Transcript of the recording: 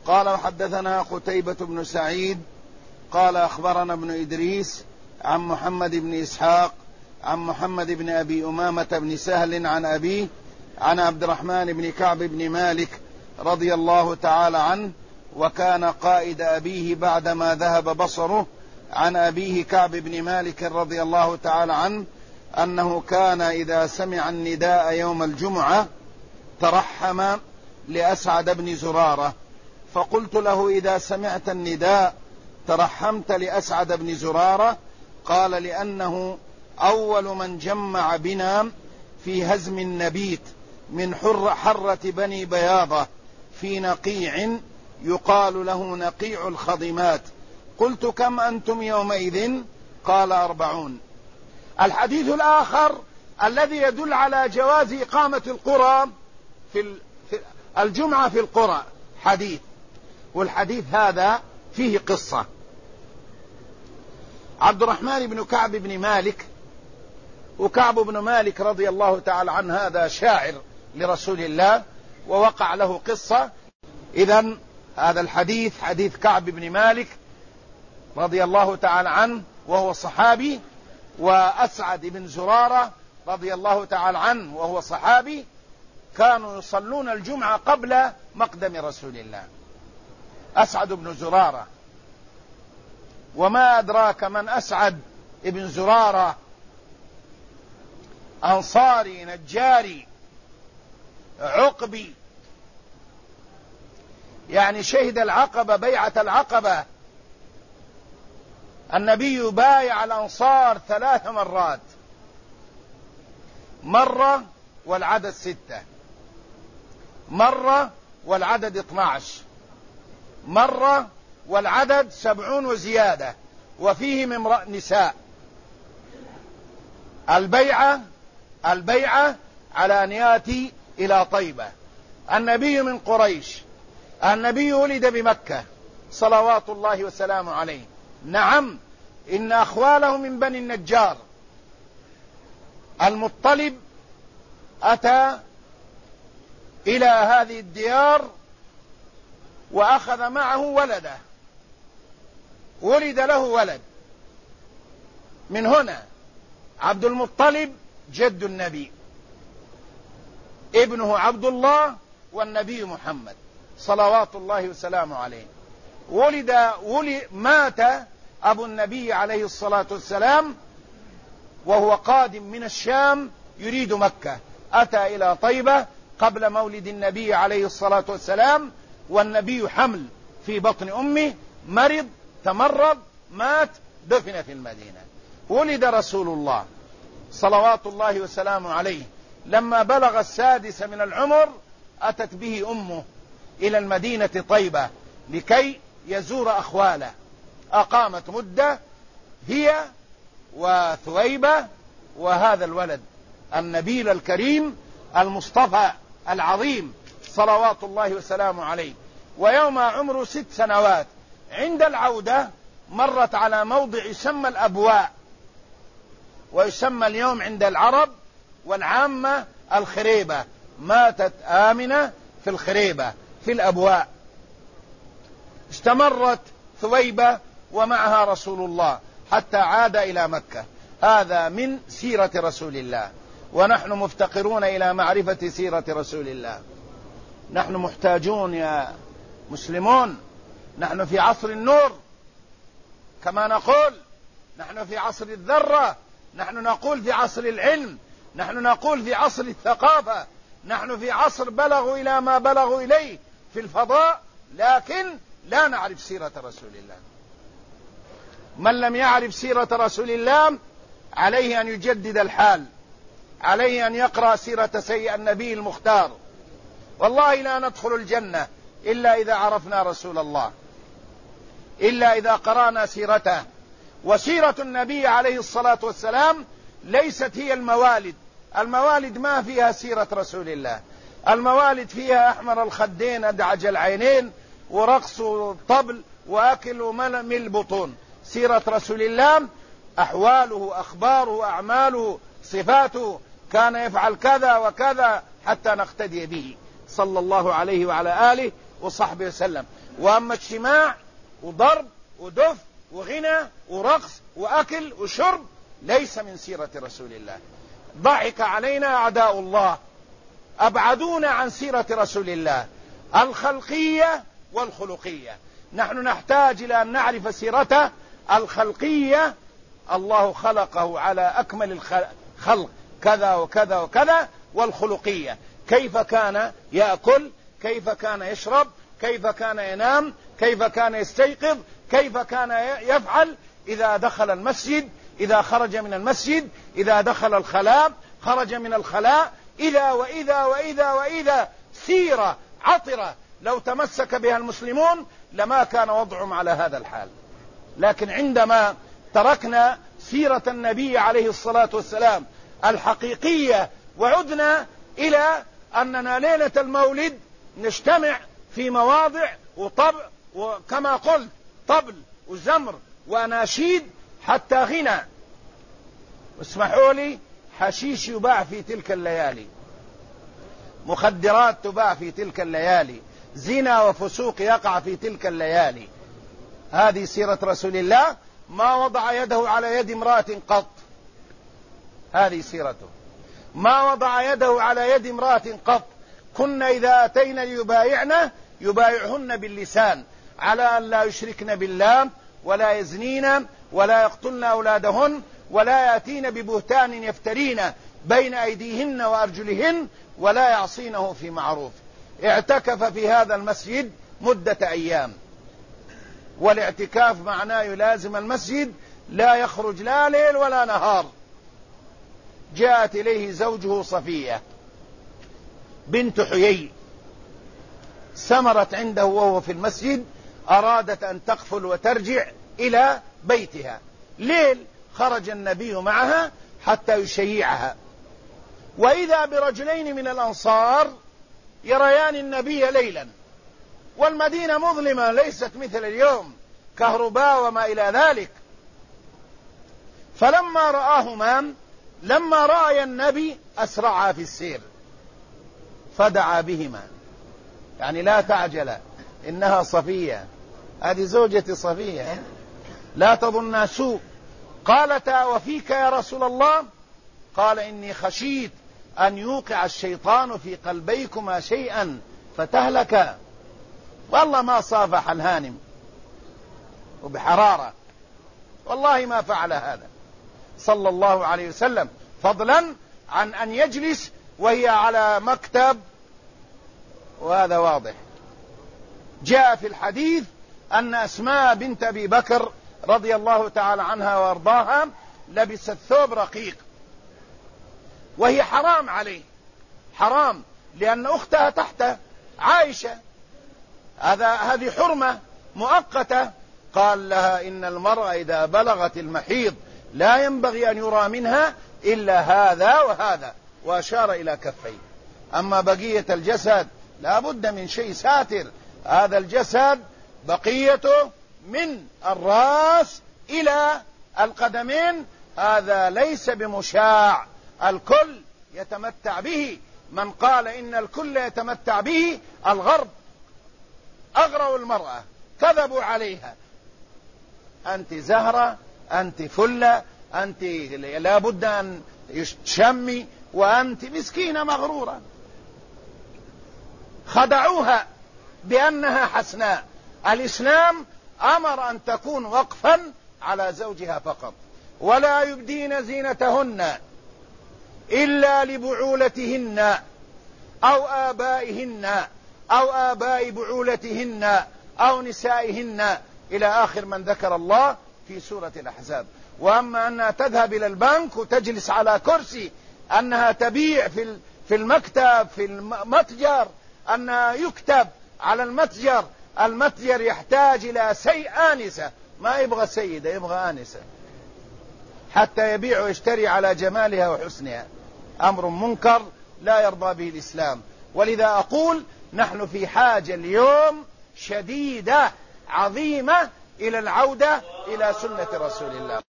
قال وحدثنا قتيبة بن سعيد قال أخبرنا ابن إدريس عن محمد بن إسحاق عن محمد بن أبي أمامة بن سهل عن أبيه عن عبد الرحمن بن كعب بن مالك رضي الله تعالى عنه، وكان قائد أبيه بعدما ذهب بصره، عن أبيه كعب بن مالك رضي الله تعالى عنه أنه كان إذا سمع النداء يوم الجمعة ترحم لأسعد بن زرارة. فقلت له: إذا سمعت النداء ترحمت لأسعد بن زرارة؟ قال: لأنه أول من جمع بنا في هزم النبيت من حرة بني بياضة في نقيع يقال له نقيع الخضمات. قلت: كم أنتم يومئذ؟ قال: 40. الحديث الآخر الذي يدل على جواز إقامة القرى في الجمعة في القرى حديث، والحديث هذا فيه قصة. عبد الرحمن بن كعب بن مالك، وكعب بن مالك رضي الله تعالى عنه هذا شاعر لرسول الله ووقع له قصة. إذن هذا الحديث حديث كعب بن مالك رضي الله تعالى عنه وهو صحابي، وأسعد بن زرارة رضي الله تعالى عنه وهو صحابي، كانوا يصلون الجمعة قبل مقدم رسول الله. أسعد بن زرارة، وما أدراك من أسعد بن زرارة؟ أنصاري نجاري عقبي، يعني شهد العقبة، بيعة العقبة. النبي بايع الأنصار 3 مرات، مرة والعدد 6، مرة والعدد 12، مرة والعدد 70 وزيادة، وفيهم امرأة نساء. البيعة على أن يأتي إلى طيبة. النبي من قريش، النبي ولد بمكة صلوات الله وسلامه عليه. نعم، إن أخواله من بني النجار. المطلب أتى إلى هذه الديار وأخذ معه ولده، ولد له ولد. من هنا عبد المطلب جد النبي، ابنه عبد الله والنبي محمد صلوات الله وسلامه عليه. مات أبو النبي عليه الصلاة والسلام وهو قادم من الشام يريد مكة، أتى إلى طيبة قبل مولد النبي عليه الصلاة والسلام، والنبي حمل في بطن أمه، مرض، تمرض، مات، دفن في المدينة. ولد رسول الله صلوات الله وسلامه عليه. لما بلغ 6 من العمر أتت به أمه إلى المدينة طيبة لكي يزور أخواله. أقامت مدة هي وثويبة وهذا الولد النبيل الكريم المصطفى العظيم صلوات الله وسلامه عليه. ويوم عمره 6 سنوات عند العودة مرت على موضع يسمى الأبواء، ويسمى اليوم عند العرب والعامة الخريبة. ماتت آمنة في الخريبة في الأبواء. استمرت ثويبة ومعها رسول الله حتى عاد إلى مكة. هذا من سيرة رسول الله، ونحن مفتقرون إلى معرفة سيرة رسول الله. نحن محتاجون يا مسلمون. نحن في عصر النور كما نقول، نحن في عصر الذرة، نحن نقول في عصر العلم، نحن نقول في عصر الثقافة، نحن في عصر بلغوا إلى ما بلغوا إليه في الفضاء، لكن لا نعرف سيرة رسول الله. من لم يعرف سيرة رسول الله عليه أن يجدد الحال، عليه أن يقرأ سيرة النبي المختار. والله لا ندخل الجنة إلا إذا عرفنا رسول الله، إلا إذا قرأنا سيرته. وسيرة النبي عليه الصلاة والسلام ليست هي الموالد. الموالد ما فيها سيرة رسول الله. الموالد فيها أحمر الخدين أدعج العينين ورقص الطبل وأكل وملم البطون. سيرة رسول الله أحواله، أخباره، أعماله، صفاته، كان يفعل كذا وكذا حتى نقتدي به صلى الله عليه وعلى آله وصحبه وسلم. وأما اجتماع وضرب ودف وغنى ورقص وأكل وشرب ليس من سيرة رسول الله. ضحك علينا أعداء الله، أبعدونا عن سيرة رسول الله الخلقية والخلقية. نحن نحتاج إلى أن نعرف سيرته الخلقية، الله خلقه على أكمل الخلق كذا وكذا وكذا، والخلقية كيف كان يأكل، كيف كان يشرب، كيف كان ينام، كيف كان يستيقظ، كيف كان يفعل إذا دخل المسجد، إذا خرج من المسجد، إذا دخل الخلاء، خرج من الخلاء، إذا وإذا وإذا وإذا. سيرة عطرة لو تمسك بها المسلمون لما كان وضعهم على هذا الحال. لكن عندما تركنا سيرة النبي عليه الصلاة والسلام الحقيقية وعدنا إلى أننا ليلة المولد نجتمع في مواضع وطبع، وكما قلت طبل وزمر وأناشيد حتى غنى. اسمحوا لي، حشيش يباع في تلك الليالي، مخدرات تباع في تلك الليالي، زنا وفسوق يقع في تلك الليالي. هذه سيرة رسول الله، ما وضع يده على يد امرأة قط، هذه سيرته، ما وضع يده على يد امرأة قط. كنا إذا أتينا ليبايعنا يبايعهن باللسان على أن لا يشركن بالله ولا يزنين ولا يقتلن أولادهن ولا يأتين ببهتان يفترين بين أيديهن وأرجلهن ولا يعصينه في معروف. اعتكف في هذا المسجد مدة أيام، والاعتكاف معناه يلازم المسجد، لا يخرج لا ليل ولا نهار. جاءت إليه زوجه صفية بنت حيي، سمرت عنده وهو في المسجد، أرادت أن تقفل وترجع إلى بيتها. ليل خرج النبي معها حتى يشيعها، وإذا برجلين من الأنصار يريان النبي ليلا، والمدينة مظلمة ليست مثل اليوم كهرباء وما إلى ذلك. فلما رآهما، لما رأى النبي أسرعا في السير فدعا بهما، يعني لا تعجل، إنها صفية، هذه زوجة صفية، لا تظن سوء. قالتا وفيك يا رسول الله؟ قال إني خشيت أن يوقع الشيطان في قلبيكما شيئا فتهلكا. والله ما صافح الهانم وبحرارة، والله ما فعل هذا صلى الله عليه وسلم، فضلا عن أن يجلس وهي على مكتب، وهذا واضح. جاء في الحديث أن أسماء بنت أبي بكر رضي الله تعالى عنها وارضاها لبست ثوب رقيق، وهي حرام عليه، حرام، لأن أختها تحت عائشة، هذه حرمة مؤقتة. قال لها إن المرأة إذا بلغت المحيض لا ينبغي أن يرى منها إلا هذا وهذا، وأشار إلى كفيه. أما بقية الجسد لا بد من شيء ساتر، هذا الجسد بقيته من الرأس إلى القدمين، هذا ليس بمشاع، الكل يتمتع به. من قال إن الكل يتمتع به الغرب، أغروا المرأة، كذبوا عليها. أنت زهرة، أنت فلة، أنت لا بد أن تشمي، وأنت مسكينة مغرورة. خدعوها بأنها حسناء. الإسلام أمر أن تكون وقفا على زوجها فقط، ولا يبدين زينتهن إلا لبعولتهن أو آبائهن أو آباء بعولتهن أو نسائهن، إلى آخر من ذكر الله في سورة الأحزاب. وأما أنها تذهب إلى البنك وتجلس على كرسي، أنها تبيع في المكتب، في المتجر، أنها يكتب على المتجر، المتجر يحتاج إلى آنسة، ما يبغى سيدة، يبغى آنسة حتى يبيع ويشتري على جمالها وحسنها. أمر منكر لا يرضى به الإسلام. ولذا أقول نحن في حاجة اليوم شديدة عظيمة إلى العودة إلى سنة رسول الله.